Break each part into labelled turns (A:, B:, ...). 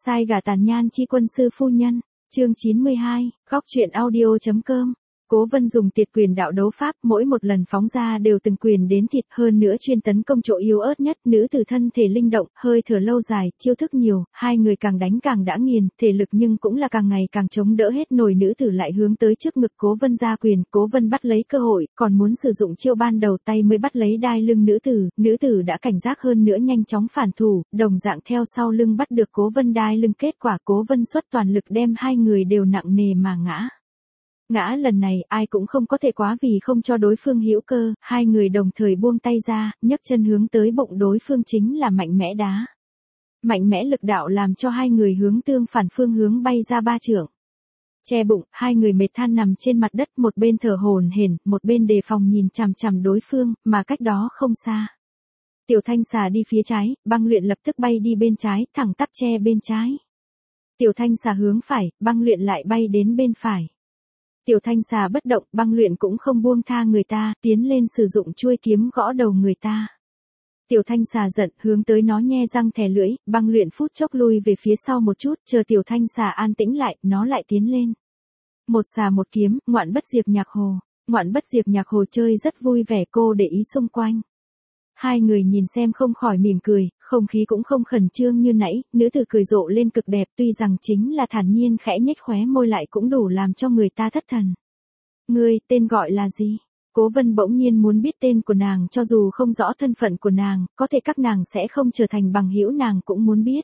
A: Sai gả tàn nhan chi quân sư phu nhân, chương 92, góc truyện audio.com. Cố Vân dùng tiệt quyền đạo đấu pháp, mỗi một lần phóng ra đều từng quyền đến thịt, hơn nữa chuyên tấn công chỗ yếu ớt nhất, nữ tử thân thể linh động, hơi thở lâu dài, chiêu thức nhiều, hai người càng đánh càng đã nghiền, thể lực nhưng cũng là càng ngày càng chống đỡ hết nổi, nữ tử lại hướng tới trước ngực Cố Vân ra quyền, Cố Vân bắt lấy cơ hội, còn muốn sử dụng chiêu ban đầu tay mới bắt lấy đai lưng nữ tử đã cảnh giác hơn nữa nhanh chóng phản thủ, đồng dạng theo sau lưng bắt được Cố Vân đai lưng, kết quả Cố Vân xuất toàn lực đem hai người đều nặng nề mà ngã. Ngã lần này ai cũng không có thể quá vì không cho đối phương hữu cơ, hai người đồng thời buông tay ra, nhấc chân hướng tới bụng đối phương chính là mạnh mẽ đá. Mạnh mẽ lực đạo làm cho hai người hướng tương phản phương hướng bay ra ba trượng. Che bụng, hai người mệt than nằm trên mặt đất, một bên thở hổn hển, một bên đề phòng nhìn chằm chằm đối phương, mà cách đó không xa. Tiểu Thanh Xà đi phía trái, Băng Luyện lập tức bay đi bên trái, thẳng tắp che bên trái. Tiểu Thanh Xà hướng phải, Băng Luyện lại bay đến bên phải. Tiểu Thanh Xà bất động, Băng Luyện cũng không buông tha người ta, tiến lên sử dụng chuôi kiếm gõ đầu người ta. Tiểu Thanh Xà giận, hướng tới nó nhe răng thè lưỡi, Băng Luyện phút chốc lui về phía sau một chút, chờ Tiểu Thanh Xà an tĩnh lại, nó lại tiến lên. Một xà một kiếm, Ngoạn Bất Diệt Nhạc Hồ. Ngoạn Bất Diệt Nhạc Hồ chơi rất vui vẻ, cô để ý xung quanh. Hai người nhìn xem không khỏi mỉm cười, không khí cũng không khẩn trương như nãy, nữ tử cười rộ lên cực đẹp, tuy rằng chính là thản nhiên khẽ nhếch khóe môi lại cũng đủ làm cho người ta thất thần. Ngươi, tên gọi là gì? Cố Vân bỗng nhiên muốn biết tên của nàng, cho dù không rõ thân phận của nàng, có thể các nàng sẽ không trở thành bằng hữu, nàng cũng muốn biết.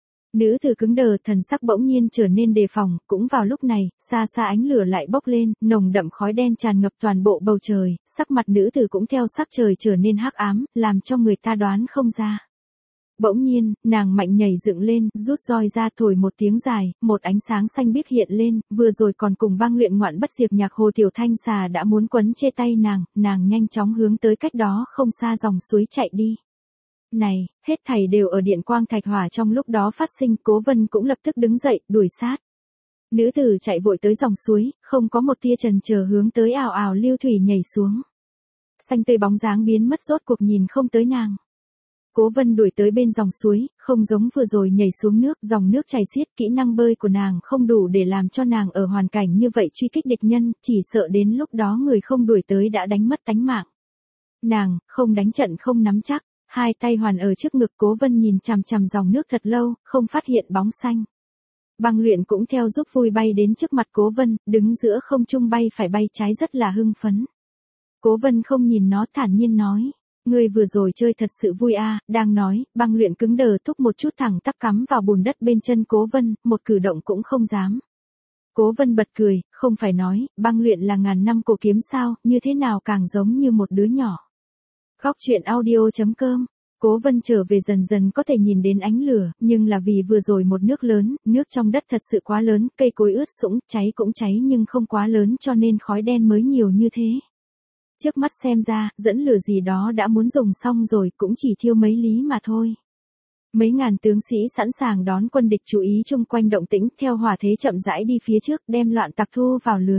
A: Nữ tử cứng đờ, thần sắc bỗng nhiên trở nên đề phòng, cũng vào lúc này, xa xa ánh lửa lại bốc lên, nồng đậm khói đen tràn ngập toàn bộ bầu trời, sắc mặt nữ tử cũng theo sắc trời trở nên hắc ám, làm cho người ta đoán không ra. Bỗng nhiên, nàng mạnh nhảy dựng lên, rút roi ra thổi một tiếng dài, một ánh sáng xanh biếc hiện lên, vừa rồi còn cùng Băng Luyện Ngoạn Bất Diệt Nhạc Hồ Tiểu Thanh Xà đã muốn quấn chê tay nàng nhanh chóng hướng tới cách đó không xa dòng suối chạy đi. Này, hết thảy đều ở điện quang thạch hỏa trong lúc đó phát sinh, Cố Vân cũng lập tức đứng dậy, đuổi sát. Nữ tử chạy vội tới dòng suối, không có một tia chần chờ hướng tới ào ào lưu thủy nhảy xuống. Xanh tươi bóng dáng biến mất, rốt cuộc nhìn không tới nàng. Cố Vân đuổi tới bên dòng suối, không giống vừa rồi nhảy xuống nước, dòng nước chảy xiết, kỹ năng bơi của nàng không đủ để làm cho nàng ở hoàn cảnh như vậy truy kích địch nhân, chỉ sợ đến lúc đó người không đuổi tới đã đánh mất tánh mạng. Nàng, không đánh trận không nắm chắc. Hai tay hoàn ở trước ngực, Cố Vân nhìn chằm chằm dòng nước thật lâu, không phát hiện bóng xanh. Băng Luyện cũng theo giúp vui bay đến trước mặt Cố Vân, đứng giữa không trung bay phải bay trái rất là hưng phấn. Cố Vân không nhìn nó, thản nhiên nói, ngươi vừa rồi chơi thật sự vui a. Đang nói, Băng Luyện cứng đờ thúc một chút thẳng tắp cắm vào bùn đất bên chân Cố Vân, một cử động cũng không dám. Cố Vân bật cười, không phải nói, Băng Luyện là ngàn năm cổ kiếm sao, như thế nào càng giống như một đứa nhỏ. Góc truyện audio.com. Cố Vân trở về dần dần có thể nhìn đến ánh lửa, nhưng là vì vừa rồi một nước lớn, nước trong đất thật sự quá lớn, cây cối ướt sũng, cháy cũng cháy nhưng không quá lớn cho nên khói đen mới nhiều như thế. Trước mắt xem ra, dẫn lửa gì đó đã muốn dùng xong rồi, cũng chỉ thiêu mấy lý mà thôi. Mấy ngàn tướng sĩ sẵn sàng đón quân địch, chú ý chung quanh động tĩnh, theo hỏa thế chậm rãi đi phía trước, đem loạn tặc thu vào lưới.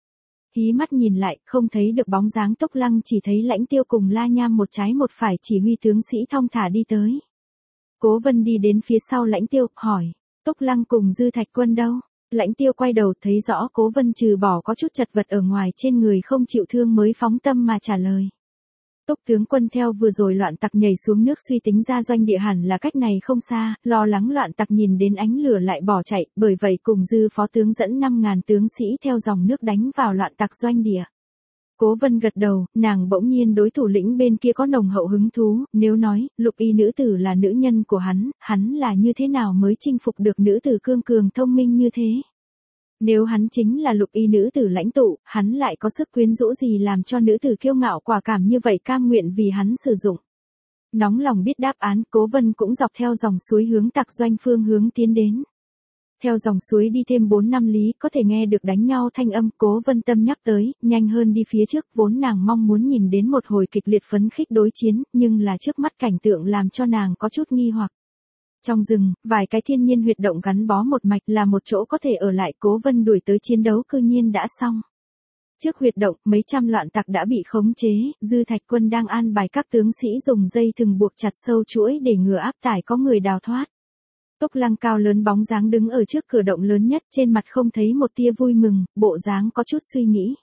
A: Hí mắt nhìn lại, không thấy được bóng dáng Túc Lăng, chỉ thấy Lãnh Tiêu cùng La Nham một trái một phải chỉ huy tướng sĩ thong thả đi tới. Cố Vân đi đến phía sau Lãnh Tiêu, hỏi, Túc Lăng cùng Dư Thạch Quân đâu? Lãnh Tiêu quay đầu thấy rõ Cố Vân trừ bỏ có chút chật vật ở ngoài trên người không chịu thương mới phóng tâm mà trả lời. Túc tướng quân theo vừa rồi loạn tặc nhảy xuống nước, suy tính ra doanh địa hẳn là cách này không xa, lo lắng loạn tặc nhìn đến ánh lửa lại bỏ chạy, bởi vậy cùng Dư phó tướng dẫn 5.000 tướng sĩ theo dòng nước đánh vào loạn tặc doanh địa. Cố Vân gật đầu, nàng bỗng nhiên đối thủ lĩnh bên kia có nồng hậu hứng thú, nếu nói, Lục Y nữ tử là nữ nhân của hắn là như thế nào mới chinh phục được nữ tử cương cường thông minh như thế? Nếu hắn chính là Lục Y nữ tử lãnh tụ, hắn lại có sức quyến rũ gì làm cho nữ tử kiêu ngạo quả cảm như vậy cam nguyện vì hắn sử dụng. Nóng lòng biết đáp án, Cố Vân cũng dọc theo dòng suối hướng tặc doanh phương hướng tiến đến. Theo dòng suối đi thêm 4-5 lý, có thể nghe được đánh nhau thanh âm, Cố Vân tâm nhắc tới, nhanh hơn đi phía trước, vốn nàng mong muốn nhìn đến một hồi kịch liệt phấn khích đối chiến, nhưng là trước mắt cảnh tượng làm cho nàng có chút nghi hoặc. Trong rừng, vài cái thiên nhiên huyệt động gắn bó một mạch là một chỗ có thể ở lại, Cố Vân đuổi tới chiến đấu cư nhiên đã xong. Trước huyệt động, mấy trăm loạn tặc đã bị khống chế, Dư Thạch Quân đang an bài các tướng sĩ dùng dây thừng buộc chặt sâu chuỗi để ngừa áp tải có người đào thoát. Túc Lăng cao lớn bóng dáng đứng ở trước cửa động lớn nhất, trên mặt không thấy một tia vui mừng, bộ dáng có chút suy nghĩ.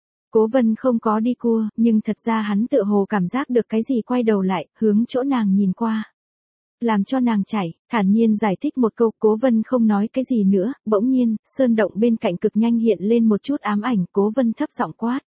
A: Cố Vân không có đi cua, nhưng thật ra hắn tựa hồ cảm giác được cái gì quay đầu lại, hướng chỗ nàng nhìn qua. Làm cho nàng chảy, thản nhiên giải thích một câu, Cố Vân không nói cái gì nữa, bỗng nhiên, sơn động bên cạnh cực nhanh hiện lên một chút ám ảnh, Cố Vân thấp giọng quát.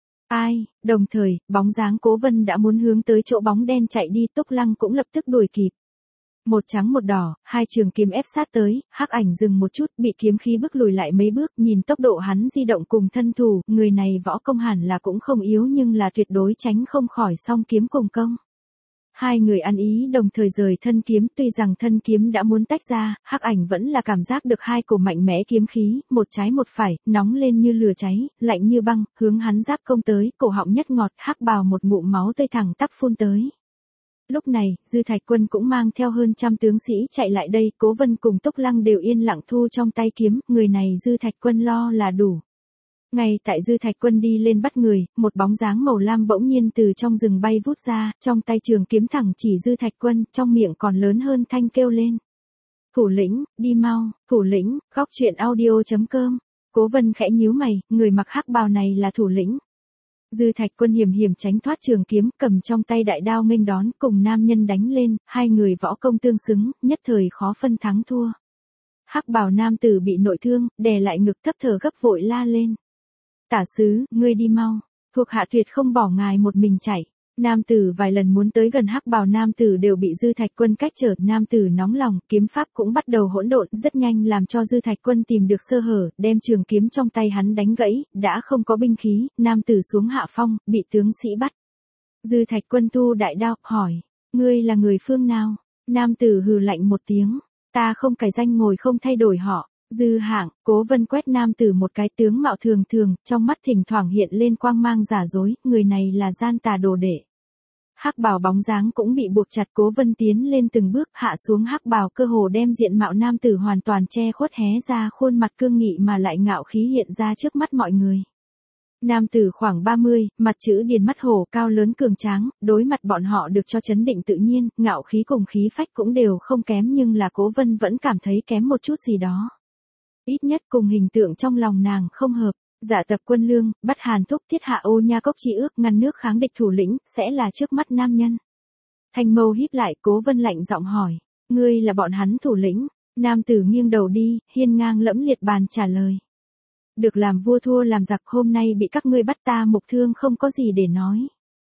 A: Ai, đồng thời, bóng dáng Cố Vân đã muốn hướng tới chỗ bóng đen chạy đi, Túc Lăng cũng lập tức đuổi kịp. Một trắng một đỏ, hai trường kiếm ép sát tới, hắc ảnh dừng một chút, bị kiếm khí bước lùi lại mấy bước, nhìn tốc độ hắn di động cùng thân thủ, người này võ công hẳn là cũng không yếu nhưng là tuyệt đối tránh không khỏi song kiếm cùng công. Hai người ăn ý đồng thời rời thân kiếm, tuy rằng thân kiếm đã muốn tách ra, hắc ảnh vẫn là cảm giác được hai cổ mạnh mẽ kiếm khí, một trái một phải, nóng lên như lửa cháy, lạnh như băng, hướng hắn giáp công tới, cổ họng nhất ngọt, hắc bào một ngụm máu tươi thẳng tắp phun tới. Lúc này, Dư Thạch Quân cũng mang theo hơn trăm tướng sĩ chạy lại đây, Cố Vân cùng Túc Lăng đều yên lặng thu trong tay kiếm, người này Dư Thạch Quân lo là đủ. Ngay tại Dư Thạch Quân đi lên bắt người, một bóng dáng màu lam bỗng nhiên từ trong rừng bay vút ra, trong tay trường kiếm thẳng chỉ Dư Thạch Quân, trong miệng còn lớn hơn thanh kêu lên. Thủ lĩnh, đi mau, thủ lĩnh, góc truyện audio.com. Cố Vân khẽ nhíu mày, người mặc hắc bào này là thủ lĩnh. Dư Thạch Quân hiểm hiểm tránh thoát trường kiếm, cầm trong tay đại đao nghênh đón, cùng nam nhân đánh lên, hai người võ công tương xứng, nhất thời khó phân thắng thua. Hắc bào nam tử bị nội thương, đè lại ngực thấp thở gấp vội la lên. Tả sứ, ngươi đi mau, thuộc hạ tuyệt không bỏ ngài một mình chạy. Nam tử vài lần muốn tới gần hắc bào nam tử đều bị Dư Thạch Quân cách trở, nam tử nóng lòng, kiếm pháp cũng bắt đầu hỗn độn, rất nhanh làm cho Dư Thạch Quân tìm được sơ hở, đem trường kiếm trong tay hắn đánh gãy, đã không có binh khí, nam tử xuống hạ phong, bị tướng sĩ bắt. Dư Thạch Quân thu đại đao, hỏi, ngươi là người phương nào? Nam tử hừ lạnh một tiếng, ta không cải danh ngồi không thay đổi họ. Dư Hạng, Cố Vân quét nam tử một cái, tướng mạo thường thường, trong mắt thỉnh thoảng hiện lên quang mang giả dối, người này là gian tà đồ đệ. Hắc bào bóng dáng cũng bị buộc chặt, Cố Vân tiến lên từng bước, hạ xuống hắc bào, cơ hồ đem diện mạo nam tử hoàn toàn che khuất, hé ra khuôn mặt cương nghị mà lại ngạo khí hiện ra trước mắt mọi người. Nam tử khoảng 30, mặt chữ điền mắt hổ, cao lớn cường tráng, đối mặt bọn họ được cho chấn định tự nhiên, ngạo khí cùng khí phách cũng đều không kém, nhưng là Cố Vân vẫn cảm thấy kém một chút gì đó. Ít nhất cùng hình tượng trong lòng nàng không hợp. Giả tập Quân Lương, bắt Hàn Thúc, thiết hạ Ô Nha Cốc chi ước, ngăn nước kháng địch thủ lĩnh, sẽ là trước mắt nam nhân. Thanh mâu híp lại, Cố Vân lạnh giọng hỏi, ngươi là bọn hắn thủ lĩnh? Nam tử nghiêng đầu đi, hiên ngang lẫm liệt bàn trả lời. Được làm vua thua làm giặc, hôm nay bị các ngươi bắt ta mục thương, không có gì để nói.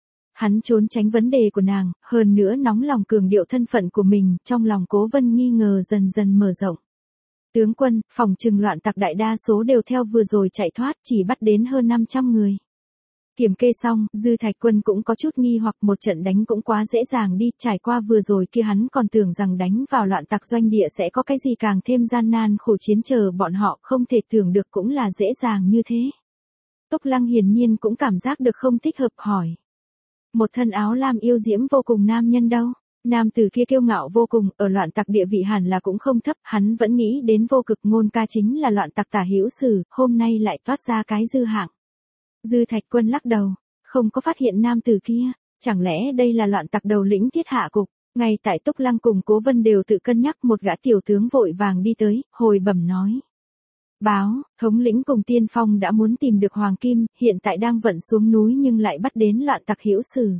A: Hắn trốn tránh vấn đề của nàng, hơn nữa nóng lòng cường điệu thân phận của mình, trong lòng Cố Vân nghi ngờ dần dần mở rộng. Tướng quân, phòng trừng loạn tặc đại đa số đều theo vừa rồi chạy thoát, chỉ bắt đến hơn 500 người. Kiểm kê xong, Dư Thạch Quân cũng có chút nghi hoặc, một trận đánh cũng quá dễ dàng đi, trải qua vừa rồi kia hắn còn tưởng rằng đánh vào loạn tặc doanh địa sẽ có cái gì càng thêm gian nan khổ chiến chờ bọn họ, không thể tưởng được cũng là dễ dàng như thế. Túc Lăng hiển nhiên cũng cảm giác được không thích hợp, hỏi. Một thân áo lam yêu diễm vô cùng nam nhân đâu? Nam tử kia kiêu ngạo vô cùng, ở loạn tặc địa vị hẳn là cũng không thấp, hắn vẫn nghĩ đến Vô Cực Ngôn ca chính là loạn tặc tả hữu sử, hôm nay lại toát ra cái Dư Hạng. Dư Thạch Quân lắc đầu, không có phát hiện nam tử kia, chẳng lẽ đây là loạn tặc đầu lĩnh Thiết Hạ Cục? Ngay tại Túc Lăng cùng Cố Vân đều tự cân nhắc, một gã tiểu tướng vội vàng đi tới, hồi bẩm nói. Báo, thống lĩnh cùng tiên phong đã muốn tìm được Hoàng Kim, hiện tại đang vận xuống núi nhưng lại bắt đến loạn tặc hữu sử.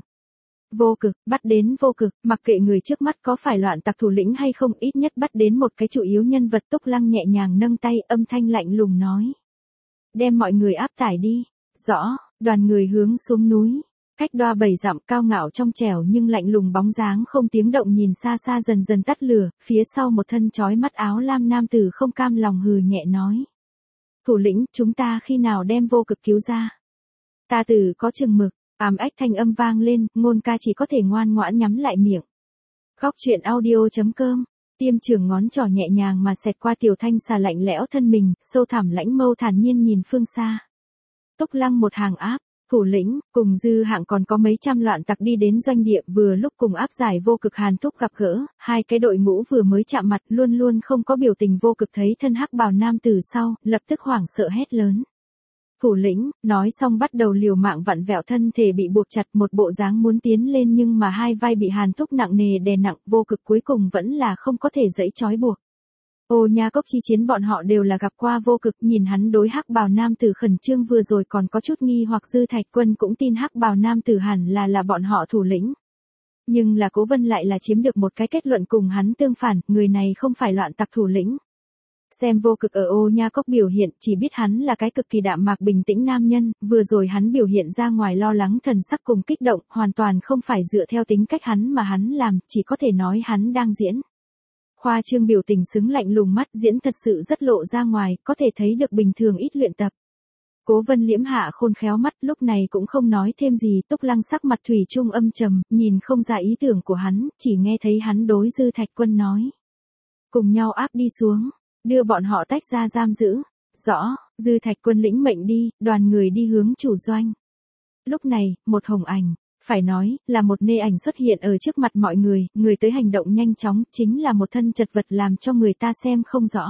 A: Vô Cực, bắt đến Vô Cực, mặc kệ người trước mắt có phải loạn tặc thủ lĩnh hay không, ít nhất bắt đến một cái chủ yếu nhân vật. Túc Lăng nhẹ nhàng nâng tay, âm thanh lạnh lùng nói. Đem mọi người áp tải đi. Rõ, đoàn người hướng xuống núi. Cách đoa 7 dặm, cao ngạo trong trẻo nhưng lạnh lùng bóng dáng không tiếng động nhìn xa xa dần dần tắt lửa, phía sau một thân chói mắt áo lam nam tử không cam lòng hừ nhẹ nói. Thủ lĩnh, chúng ta khi nào đem Vô Cực cứu ra? Ta tử có chừng mực. Ám ách thanh âm vang lên, Ngôn ca chỉ có thể ngoan ngoãn nhắm lại miệng. Góc truyện audio.com. Tiêm trường ngón trỏ nhẹ nhàng mà xẹt qua Tiểu Thanh xà lạnh lẽo thân mình, sâu thẳm lãnh mâu thản nhiên nhìn phương xa. Túc Lăng một hàng áp, thủ lĩnh, cùng Dư Hạng còn có mấy trăm loạn tặc đi đến doanh địa, vừa lúc cùng áp giải Vô Cực Hàn Thúc gặp gỡ, hai cái đội ngũ vừa mới chạm mặt, luôn luôn không có biểu tình Vô Cực thấy thân hắc bào nam từ sau, lập tức hoảng sợ hét lớn. Thủ lĩnh, nói xong bắt đầu liều mạng vặn vẹo thân thể bị buộc chặt, một bộ dáng muốn tiến lên nhưng mà hai vai bị Hàn Thúc nặng nề đè nặng, Vô Cực cuối cùng vẫn là không có thể giãy trói buộc. Ô Nha Cốc chi chiến bọn họ đều là gặp qua Vô Cực, nhìn hắn đối hắc bào nam tử khẩn trương vừa rồi còn có chút nghi hoặc Dư Thạch Quân cũng tin hắc bào nam tử hẳn là bọn họ thủ lĩnh. Nhưng là Cố Vân lại là chiếm được một cái kết luận cùng hắn tương phản, người này không phải loạn tặc thủ lĩnh. Xem Vô Cực ở Ô Nha Cốc biểu hiện, chỉ biết hắn là cái cực kỳ đạm mạc bình tĩnh nam nhân, vừa rồi hắn biểu hiện ra ngoài lo lắng thần sắc cùng kích động, hoàn toàn không phải dựa theo tính cách hắn mà hắn làm, chỉ có thể nói hắn đang diễn. Khoa trương biểu tình xứng lạnh lùng mắt diễn thật sự rất lộ ra ngoài, có thể thấy được bình thường ít luyện tập. Cố Vân liễm hạ khôn khéo mắt, lúc này cũng không nói thêm gì, Túc Lăng sắc mặt thủy chung âm trầm, nhìn không ra ý tưởng của hắn, chỉ nghe thấy hắn đối Dư Thạch Quân nói. Cùng nhau áp đi xuống, đưa bọn họ tách ra giam giữ. Rõ, Dư Thạch Quân lĩnh mệnh đi, đoàn người đi hướng chủ doanh. Lúc này, một hồng ảnh, phải nói, là một nê ảnh xuất hiện ở trước mặt mọi người, người tới hành động nhanh chóng, chính là một thân chật vật làm cho người ta xem không rõ.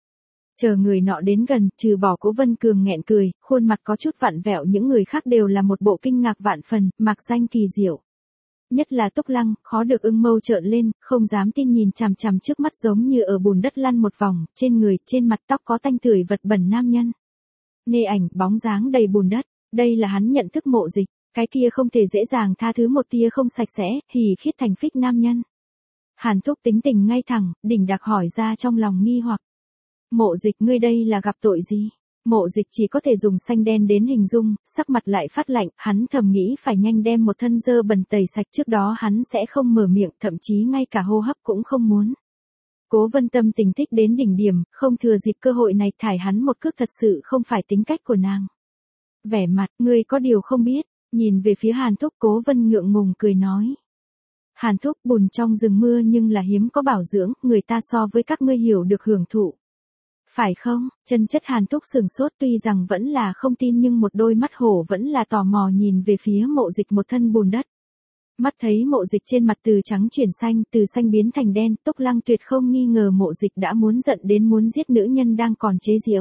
A: Chờ người nọ đến gần, trừ bỏ Cố Vân Cường nghẹn cười, khuôn mặt có chút vặn vẹo, những người khác đều là một bộ kinh ngạc vạn phần, mạc danh kỳ diệu. Nhất là Túc Lăng, khó được ưng mâu trợn lên, không dám tin nhìn chằm chằm trước mắt giống như ở bùn đất lăn một vòng, trên người, trên mặt tóc có tanh tưởi vật bẩn nam nhân. Nê ảnh, bóng dáng đầy bùn đất, đây là hắn nhận thức Mộ Dịch, cái kia không thể dễ dàng tha thứ một tia không sạch sẽ, hỉ khiết thành phích nam nhân. Hàn Thúc tính tình ngay thẳng, đỉnh đặc hỏi ra trong lòng nghi hoặc. Mộ Dịch, ngươi đây là gặp tội gì? Mộ Dịch chỉ có thể dùng xanh đen đến hình dung, sắc mặt lại phát lạnh, hắn thầm nghĩ phải nhanh đem một thân dơ bẩn tẩy sạch, trước đó hắn sẽ không mở miệng, thậm chí ngay cả hô hấp cũng không muốn. Cố Vân tâm tình thích đến đỉnh điểm, không thừa dịp cơ hội này thải hắn một cước thật sự không phải tính cách của nàng. Vẻ mặt, ngươi có điều không biết, nhìn về phía Hàn Thúc, Cố Vân ngượng ngùng cười nói. Hàn Thúc, bùn trong rừng mưa nhưng là hiếm có bảo dưỡng, người ta so với các ngươi hiểu được hưởng thụ. Phải không? Chân chất Hàn Thúc sừng sốt, tuy rằng vẫn là không tin nhưng một đôi mắt hổ vẫn là tò mò nhìn về phía Mộ Dịch một thân bùn đất. Mắt thấy Mộ Dịch trên mặt từ trắng chuyển xanh, từ xanh biến thành đen, Túc Lăng tuyệt không nghi ngờ Mộ Dịch đã muốn giận đến muốn giết nữ nhân đang còn chế giễu.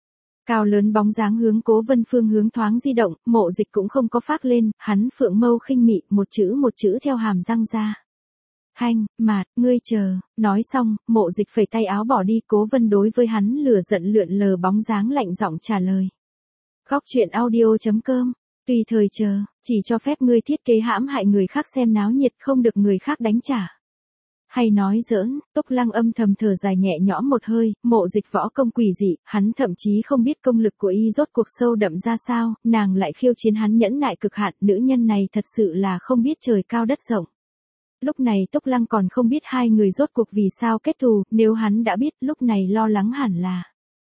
A: Cao lớn bóng dáng hướng Cố Vân phương hướng thoáng di động, Mộ Dịch cũng không có phác lên, hắn phượng mâu khinh mị, một chữ theo hàm răng ra. Hanh, Mạt, ngươi chờ, nói xong, Mộ Dịch phẩy tay áo bỏ đi, Cố Vân đối với hắn lửa giận lượn lờ bóng dáng lạnh giọng trả lời. Góc truyện audio.com, tùy thời chờ, chỉ cho phép ngươi thiết kế hãm hại người khác xem náo nhiệt, không được người khác đánh trả. Hay nói giỡn, Túc Lăng âm thầm thở dài nhẹ nhõm một hơi, Mộ Dịch võ công quỷ dị, hắn thậm chí không biết công lực của y rốt cuộc sâu đậm ra sao, nàng lại khiêu chiến hắn nhẫn nại cực hạn, nữ nhân này thật sự là không biết trời cao đất rộng. Lúc này Túc Lăng còn không biết hai người rốt cuộc vì sao kết thù, nếu hắn đã biết, lúc này lo lắng hẳn là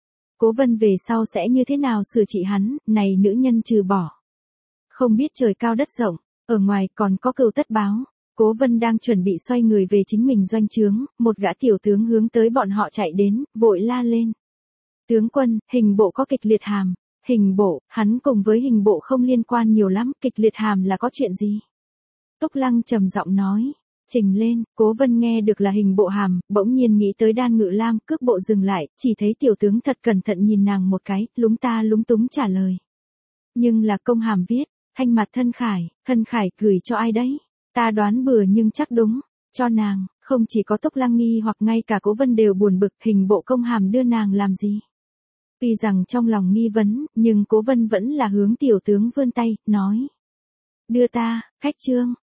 A: Cố Vân về sau sẽ như thế nào sửa trị hắn, này nữ nhân trừ bỏ không biết trời cao đất rộng, ở ngoài còn có cừu tất báo. Cố Vân đang chuẩn bị xoay người về chính mình doanh trướng, một gã tiểu tướng hướng tới bọn họ chạy đến, vội la lên. Tướng quân, Hình Bộ có kịch liệt hàm. Hình Bộ, hắn cùng với Hình Bộ không liên quan nhiều lắm, kịch liệt hàm là có chuyện gì? Túc Lăng trầm giọng nói. Trình lên, Cố Vân nghe được là Hình Bộ hàm, bỗng nhiên nghĩ tới Đan Ngự Lam, cước bộ dừng lại, chỉ thấy tiểu tướng thật cẩn thận nhìn nàng một cái, lúng túng trả lời. Nhưng là công hàm viết, thanh mặt Thân Khải gửi cho ai đấy? Ta đoán bừa nhưng chắc đúng, cho nàng, không chỉ có Túc Lăng nghi hoặc ngay cả Cố Vân đều buồn bực, Hình Bộ công hàm đưa nàng làm gì? Tuy rằng trong lòng nghi vấn, nhưng Cố Vân vẫn là hướng tiểu tướng vươn tay, nói. Đưa ta, khách trương,